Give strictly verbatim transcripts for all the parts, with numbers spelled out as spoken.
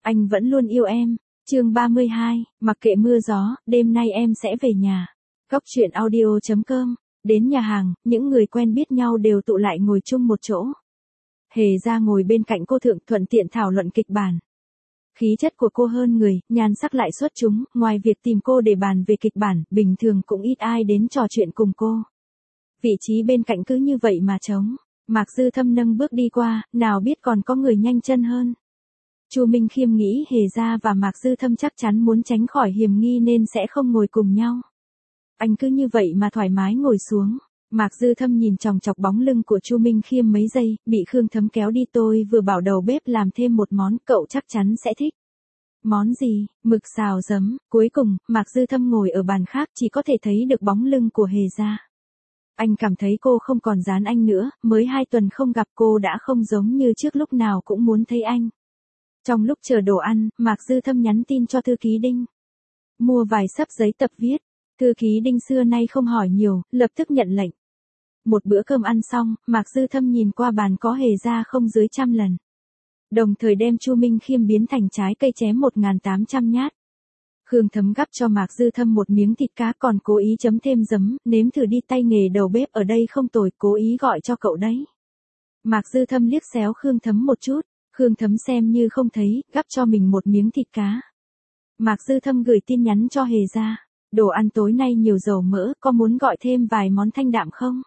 Anh vẫn luôn yêu em. Chương ba mươi hai, mặc kệ mưa gió, đêm nay em sẽ về nhà. Góc truyện audio chấm com. Đến nhà hàng, những người quen biết nhau đều tụ lại ngồi chung một chỗ. Hề ra ngồi bên cạnh cô thượng thuận tiện thảo luận kịch bản. Khí chất của cô hơn người, nhan sắc lại xuất chúng, ngoài việc tìm cô để bàn về kịch bản, bình thường cũng ít ai đến trò chuyện cùng cô. Vị trí bên cạnh cứ như vậy mà trống. Mạc Dư Thâm nâng bước đi qua, nào biết còn có người nhanh chân hơn. Chu Minh Khiêm nghĩ Hề Gia và Mạc Dư Thâm chắc chắn muốn tránh khỏi hiểm nghi nên sẽ không ngồi cùng nhau. Anh cứ như vậy mà thoải mái ngồi xuống. Mạc Dư Thâm nhìn chòng chọc bóng lưng của Chu Minh Khiêm mấy giây, bị Khương Thấm kéo đi. Tôi vừa bảo đầu bếp làm thêm một món, cậu chắc chắn sẽ thích. Món gì? Mực xào giấm. Cuối cùng, Mạc Dư Thâm ngồi ở bàn khác chỉ có thể thấy được bóng lưng của Hề Gia. Anh cảm thấy cô không còn dán anh nữa, mới hai tuần không gặp cô đã không giống như trước, lúc nào cũng muốn thấy anh. Trong lúc chờ đồ ăn, Mạc Dư Thâm nhắn tin cho thư ký Đinh. Mua vài xấp giấy tập viết. Thư ký Đinh xưa nay không hỏi nhiều, lập tức nhận lệnh. Một bữa cơm ăn xong, Mạc Dư Thâm nhìn qua bàn có Hề Gia không dưới trăm lần. Đồng thời đem Chu Minh Khiêm biến thành trái cây chém một nghìn tám trăm nhát. Khương Thấm gắp cho Mạc Dư Thâm một miếng thịt cá còn cố ý chấm thêm giấm, nếm thử đi, tay nghề đầu bếp ở đây không tồi, cố ý gọi cho cậu đấy. Mạc Dư Thâm liếc xéo Khương Thấm một chút, Khương Thấm xem như không thấy, gắp cho mình một miếng thịt cá. Mạc Dư Thâm gửi tin nhắn cho Hề Gia. Đồ ăn tối nay nhiều dầu mỡ, có muốn gọi thêm vài món thanh đạm không?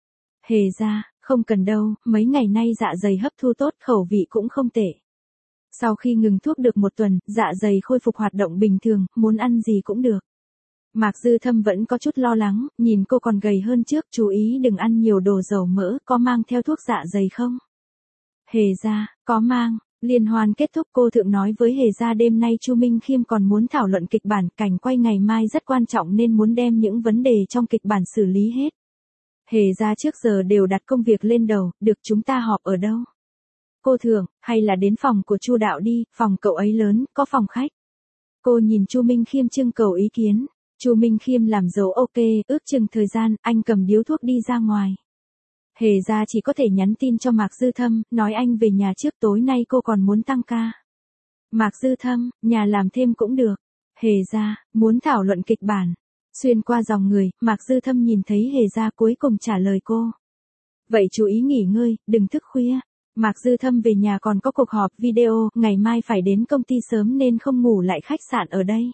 Hề Gia, không cần đâu, mấy ngày nay dạ dày hấp thu tốt, khẩu vị cũng không tệ. Sau khi ngừng thuốc được một tuần, dạ dày khôi phục hoạt động bình thường, muốn ăn gì cũng được. Mạc Dư Thâm vẫn có chút lo lắng, nhìn cô còn gầy hơn trước, chú ý đừng ăn nhiều đồ dầu mỡ, có mang theo thuốc dạ dày không? Hề Gia, có mang. Liên hoan kết thúc, cô thượng nói với Hề Gia đêm nay Chu Minh Khiêm còn muốn thảo luận kịch bản, cảnh quay ngày mai rất quan trọng nên muốn đem những vấn đề trong kịch bản xử lý hết. Hề Gia trước giờ đều đặt công việc lên đầu, được, chúng ta họp ở đâu? Cô thượng, hay là đến phòng của Chu đạo đi, phòng cậu ấy lớn, có phòng khách. Cô nhìn Chu Minh Khiêm trưng cầu ý kiến. Chu Minh Khiêm làm dấu ok, ước chừng thời gian, anh cầm điếu thuốc đi ra ngoài. Hề Gia chỉ có thể nhắn tin cho Mạc Dư Thâm, nói anh về nhà trước, tối nay cô còn muốn tăng ca. Mạc Dư Thâm, nhà làm thêm cũng được. Hề Gia, muốn thảo luận kịch bản. Xuyên qua dòng người, Mạc Dư Thâm nhìn thấy Hề Gia cuối cùng trả lời cô. Vậy chú ý nghỉ ngơi, đừng thức khuya. Mạc Dư Thâm về nhà còn có cuộc họp video, ngày mai phải đến công ty sớm nên không ngủ lại khách sạn ở đây.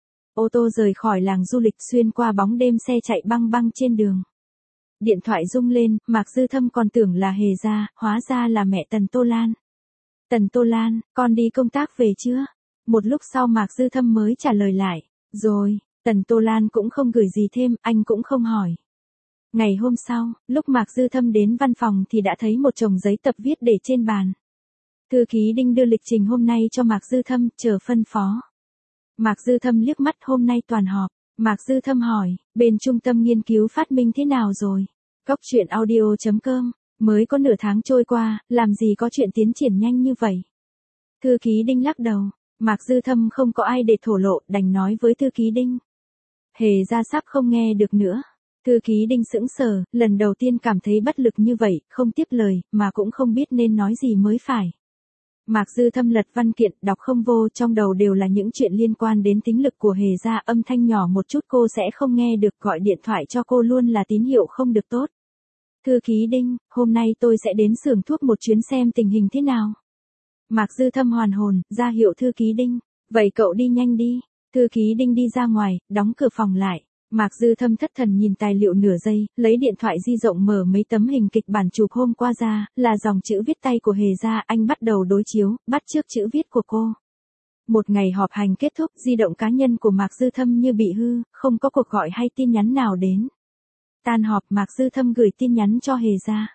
Ô tô rời khỏi làng du lịch, xuyên qua bóng đêm, xe chạy băng băng trên đường. Điện thoại rung lên, Mạc Dư Thâm còn tưởng là Hề Gia, hóa ra là mẹ Tần Tô Lan. Tần Tô Lan, con đi công tác về chưa? Một lúc sau Mạc Dư Thâm mới trả lời lại. Rồi, Tần Tô Lan cũng không gửi gì thêm, anh cũng không hỏi. Ngày hôm sau, lúc Mạc Dư Thâm đến văn phòng thì đã thấy một chồng giấy tập viết để trên bàn. Thư ký Đinh đưa lịch trình hôm nay cho Mạc Dư Thâm, chờ phân phó. Mạc Dư Thâm liếc mắt, hôm nay toàn họp. Mạc Dư Thâm hỏi, bên trung tâm nghiên cứu phát minh thế nào rồi? Góc truyện audio chấm com, mới có nửa tháng trôi qua, làm gì có chuyện tiến triển nhanh như vậy? Thư ký Đinh lắc đầu, Mạc Dư Thâm không có ai để thổ lộ, đành nói với thư ký Đinh. Hề Gia sắp không nghe được nữa. Thư ký Đinh sững sờ, lần đầu tiên cảm thấy bất lực như vậy, không tiếp lời, mà cũng không biết nên nói gì mới phải. Mạc Dư Thâm lật văn kiện, đọc không vô, trong đầu đều là những chuyện liên quan đến tính lực của Hề Gia, âm thanh nhỏ một chút cô sẽ không nghe được, gọi điện thoại cho cô luôn là tín hiệu không được tốt. Thư ký Đinh, hôm nay tôi sẽ đến xưởng thuốc một chuyến xem tình hình thế nào. Mạc Dư Thâm hoàn hồn, ra hiệu thư ký Đinh, vậy cậu đi nhanh đi. Thư ký Đinh đi ra ngoài, đóng cửa phòng lại. Mạc Dư Thâm thất thần nhìn tài liệu nửa giây, lấy điện thoại di động mở mấy tấm hình kịch bản chụp hôm qua ra, là dòng chữ viết tay của Hề Gia, anh bắt đầu đối chiếu, bắt chước chữ viết của cô. Một ngày họp hành kết thúc, di động cá nhân của Mạc Dư Thâm như bị hư, không có cuộc gọi hay tin nhắn nào đến. Tan họp, Mạc Dư Thâm gửi tin nhắn cho Hề Gia.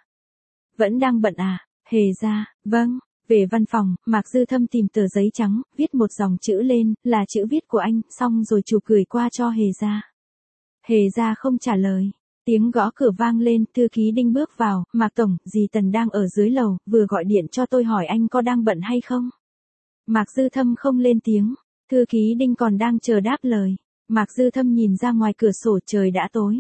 Vẫn đang bận à? Hề Gia, vâng. Về văn phòng, Mạc Dư Thâm tìm tờ giấy trắng, viết một dòng chữ lên, là chữ viết của anh, xong rồi chụp gửi qua cho Hề Gia. Hề Gia không trả lời. Tiếng gõ cửa vang lên, thư ký Đinh bước vào, Mạc Tổng, dì Tần đang ở dưới lầu, vừa gọi điện cho tôi hỏi anh có đang bận hay không. Mạc Dư Thâm không lên tiếng, thư ký Đinh còn đang chờ đáp lời. Mạc Dư Thâm nhìn ra ngoài cửa sổ, trời đã tối.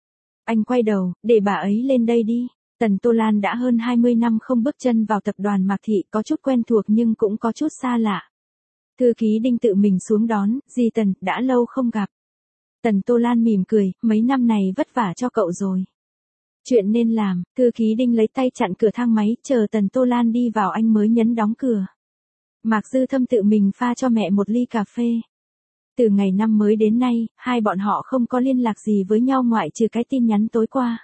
Anh quay đầu, để bà ấy lên đây đi. Tần Tô Lan đã hơn hai mươi năm không bước chân vào tập đoàn Mạc Thị, có chút quen thuộc nhưng cũng có chút xa lạ. Thư ký Đinh tự mình xuống đón, dì Tần, đã lâu không gặp. Tần Tô Lan mỉm cười, mấy năm này vất vả cho cậu rồi. Chuyện nên làm, thư ký Đinh lấy tay chặn cửa thang máy, chờ Tần Tô Lan đi vào anh mới nhấn đóng cửa. Mạc Dư Thâm tự mình pha cho mẹ một ly cà phê. Từ ngày năm mới đến nay, hai bọn họ không có liên lạc gì với nhau ngoại trừ cái tin nhắn tối qua.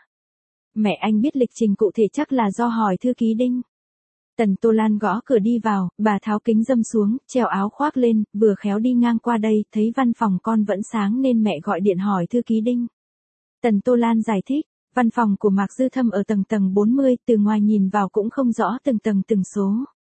Mẹ anh biết lịch trình cụ thể chắc là do hỏi thư ký Đinh. Tần Tô Lan gõ cửa đi vào, bà tháo kính râm xuống, treo áo khoác lên, vừa khéo đi ngang qua đây, thấy văn phòng con vẫn sáng nên mẹ gọi điện hỏi thư ký Đinh. Tần Tô Lan giải thích, văn phòng của Mạc Dư Thâm ở tầng tầng bốn mươi, từ ngoài nhìn vào cũng không rõ từng tầng từng số.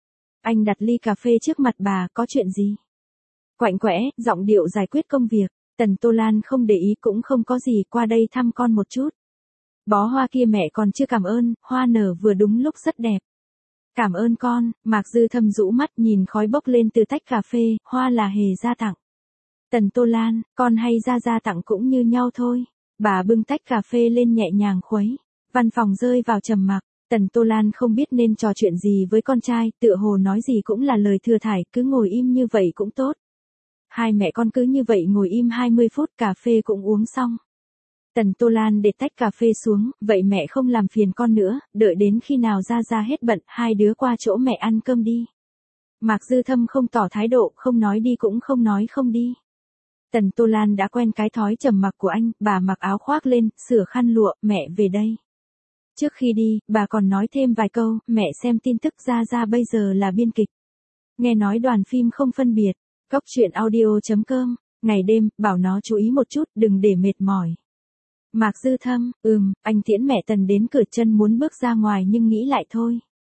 Anh đặt ly cà phê trước mặt bà, có chuyện gì? Quạnh quẽ, giọng điệu giải quyết công việc, Tần Tô Lan không để ý cũng không có gì, qua đây thăm con một chút. Bó hoa kia mẹ còn chưa cảm ơn, hoa nở vừa đúng lúc rất đẹp. Cảm ơn con, Mạc Dư Thâm rũ mắt nhìn khói bốc lên từ tách cà phê, hoa là Hề gia tặng. Tần Tô Lan, con hay Gia Gia tặng cũng như nhau thôi. Bà bưng tách cà phê lên nhẹ nhàng khuấy. Văn phòng rơi vào trầm mặc, Tần Tô Lan không biết nên trò chuyện gì với con trai, tựa hồ nói gì cũng là lời thừa thải, cứ ngồi im như vậy cũng tốt. Hai mẹ con cứ như vậy ngồi im hai mươi phút, cà phê cũng uống xong. Tần Tô Lan để tách cà phê xuống, vậy mẹ không làm phiền con nữa, đợi đến khi nào Gia Gia hết bận, hai đứa qua chỗ mẹ ăn cơm đi. Mạc Dư Thâm không tỏ thái độ, không nói đi cũng không nói không đi. Tần Tô Lan đã quen cái thói trầm mặc của anh, bà mặc áo khoác lên, sửa khăn lụa, mẹ về đây. Trước khi đi, bà còn nói thêm vài câu, mẹ xem tin tức Gia Gia bây giờ là biên kịch. Nghe nói đoàn phim không phân biệt, góc truyện audio chấm com, ngày đêm, bảo nó chú ý một chút, đừng để mệt mỏi. Mạc Dư Thâm, ừm, anh tiễn mẹ Tần đến cửa chân muốn bước ra ngoài nhưng nghĩ lại thôi.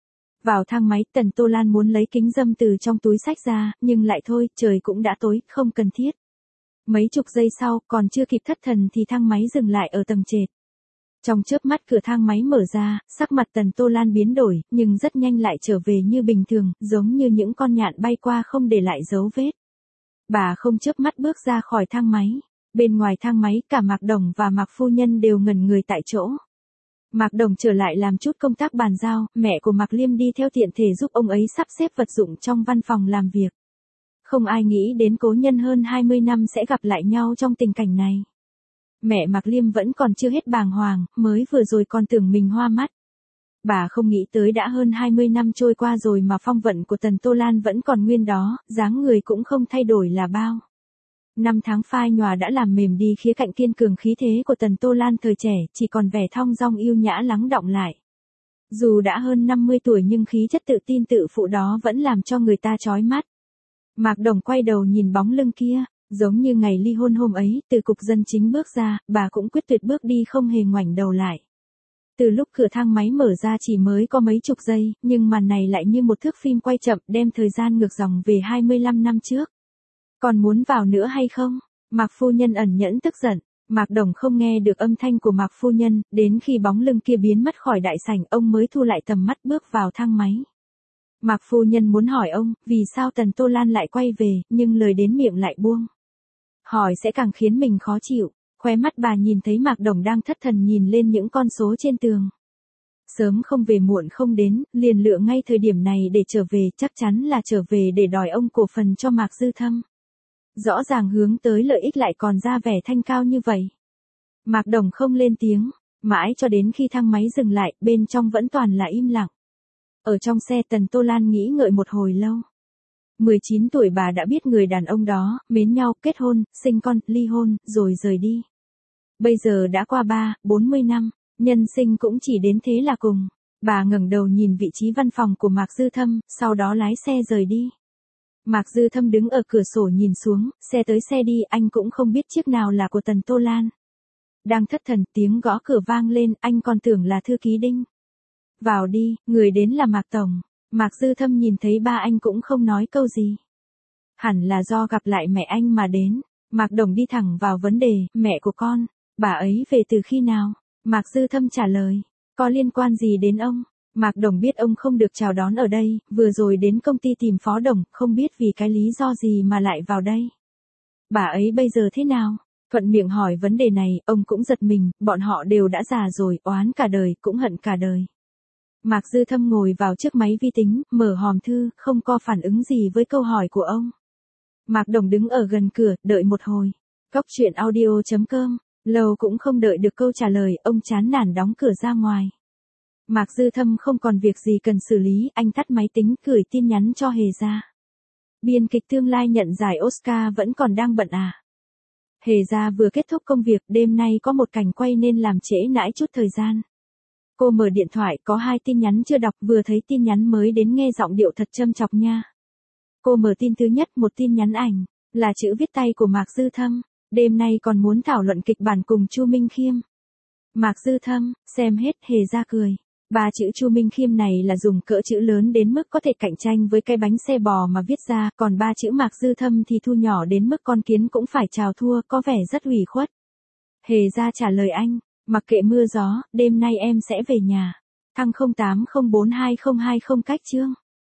Vào thang máy, Tần Tô Lan muốn lấy kính râm từ trong túi xách ra, nhưng lại thôi, trời cũng đã tối, không cần thiết. Mấy chục giây sau, còn chưa kịp thất thần thì thang máy dừng lại ở tầng trệt. Trong chớp mắt cửa thang máy mở ra, sắc mặt Tần Tô Lan biến đổi, nhưng rất nhanh lại trở về như bình thường, giống như những con nhạn bay qua không để lại dấu vết. Bà không chớp mắt bước ra khỏi thang máy. Bên ngoài thang máy, cả Mạc Đồng và Mạc Phu Nhân đều ngẩn người tại chỗ. Mạc Đồng trở lại làm chút công tác bàn giao, mẹ của Mạc Liêm đi theo tiện thể giúp ông ấy sắp xếp vật dụng trong văn phòng làm việc. Không ai nghĩ đến cố nhân hơn hai mươi năm sẽ gặp lại nhau trong tình cảnh này. Mẹ Mạc Liêm vẫn còn chưa hết bàng hoàng, mới vừa rồi còn tưởng mình hoa mắt. Bà không nghĩ tới đã hơn hai mươi năm trôi qua rồi mà phong vận của Tần Tô Lan vẫn còn nguyên đó, dáng người cũng không thay đổi là bao. Năm tháng phai nhòa đã làm mềm đi khía cạnh kiên cường khí thế của Tần Tô Lan thời trẻ, chỉ còn vẻ thong dong yêu nhã lắng đọng lại. Dù đã hơn năm mươi tuổi nhưng khí chất tự tin tự phụ đó vẫn làm cho người ta chói mắt. Mạc Đồng quay đầu nhìn bóng lưng kia, giống như ngày ly hôn hôm ấy, từ cục dân chính bước ra, bà cũng quyết tuyệt bước đi không hề ngoảnh đầu lại. Từ lúc cửa thang máy mở ra chỉ mới có mấy chục giây, nhưng màn này lại như một thước phim quay chậm đem thời gian ngược dòng về hai mươi lăm năm trước. Còn muốn vào nữa hay không? Mạc Phu Nhân ẩn nhẫn tức giận. Mạc Đồng không nghe được âm thanh của Mạc Phu Nhân, đến khi bóng lưng kia biến mất khỏi đại sảnh ông mới thu lại tầm mắt bước vào thang máy. Mạc Phu Nhân muốn hỏi ông, vì sao Tần Tô Lan lại quay về, nhưng lời đến miệng lại buông. Hỏi sẽ càng khiến mình khó chịu, khóe mắt bà nhìn thấy Mạc Đồng đang thất thần nhìn lên những con số trên tường. Sớm không về muộn không đến, liền lựa ngay thời điểm này để trở về, chắc chắn là trở về để đòi ông cổ phần cho Mạc Dư Thâm. Rõ ràng hướng tới lợi ích lại còn ra vẻ thanh cao như vậy. Mạc Đồng không lên tiếng, mãi cho đến khi thang máy dừng lại, bên trong vẫn toàn là im lặng. Ở trong xe Tần Tô Lan nghĩ ngợi một hồi lâu. mười chín tuổi bà đã biết người đàn ông đó, mến nhau, kết hôn, sinh con, ly hôn, rồi rời đi. Bây giờ đã qua ba, bốn mươi năm, nhân sinh cũng chỉ đến thế là cùng. Bà ngẩng đầu nhìn vị trí văn phòng của Mạc Dư Thâm, sau đó lái xe rời đi. Mạc Dư Thâm đứng ở cửa sổ nhìn xuống, xe tới xe đi, anh cũng không biết chiếc nào là của Tần Tô Lan. Đang thất thần, tiếng gõ cửa vang lên, anh còn tưởng là thư ký Đinh. Vào đi, người đến là Mạc Tổng. Mạc Dư Thâm nhìn thấy ba anh cũng không nói câu gì. Hẳn là do gặp lại mẹ anh mà đến. Mạc Đồng đi thẳng vào vấn đề, mẹ của con, bà ấy về từ khi nào? Mạc Dư Thâm trả lời, có liên quan gì đến ông? Mạc Đồng biết ông không được chào đón ở đây, vừa rồi đến công ty tìm Phó Đồng, không biết vì cái lý do gì mà lại vào đây. Bà ấy bây giờ thế nào? Thuận miệng hỏi vấn đề này, ông cũng giật mình, bọn họ đều đã già rồi, oán cả đời, cũng hận cả đời. Mạc Dư Thâm ngồi vào chiếc máy vi tính, mở hòm thư, không có phản ứng gì với câu hỏi của ông. Mạc Đồng đứng ở gần cửa, đợi một hồi. Cóc truyện audio chấm com, lâu cũng không đợi được câu trả lời, ông chán nản đóng cửa ra ngoài. Mạc Dư Thâm không còn việc gì cần xử lý, anh tắt máy tính, gửi tin nhắn cho Hề Gia. Biên kịch tương lai nhận giải Oscar vẫn còn đang bận à? Hề Gia vừa kết thúc công việc, đêm nay có một cảnh quay nên làm trễ nãi chút thời gian. Cô mở điện thoại, có hai tin nhắn chưa đọc, vừa thấy tin nhắn mới đến nghe giọng điệu thật châm chọc nha. Cô mở tin thứ nhất, một tin nhắn ảnh, là chữ viết tay của Mạc Dư Thâm. Đêm nay còn muốn thảo luận kịch bản cùng Chu Minh Khiêm. Mạc Dư Thâm, xem hết. Hề Gia cười. Ba chữ Chu Minh Khiêm này là dùng cỡ chữ lớn đến mức có thể cạnh tranh với cái bánh xe bò mà viết ra, còn ba chữ Mạc Dư Thâm thì thu nhỏ đến mức con kiến cũng phải chào thua, có vẻ rất ủy khuất. Hề Gia trả lời anh, mặc kệ mưa gió, đêm nay em sẽ về nhà. Thăng không tám không bốn hai không hai không cách chương.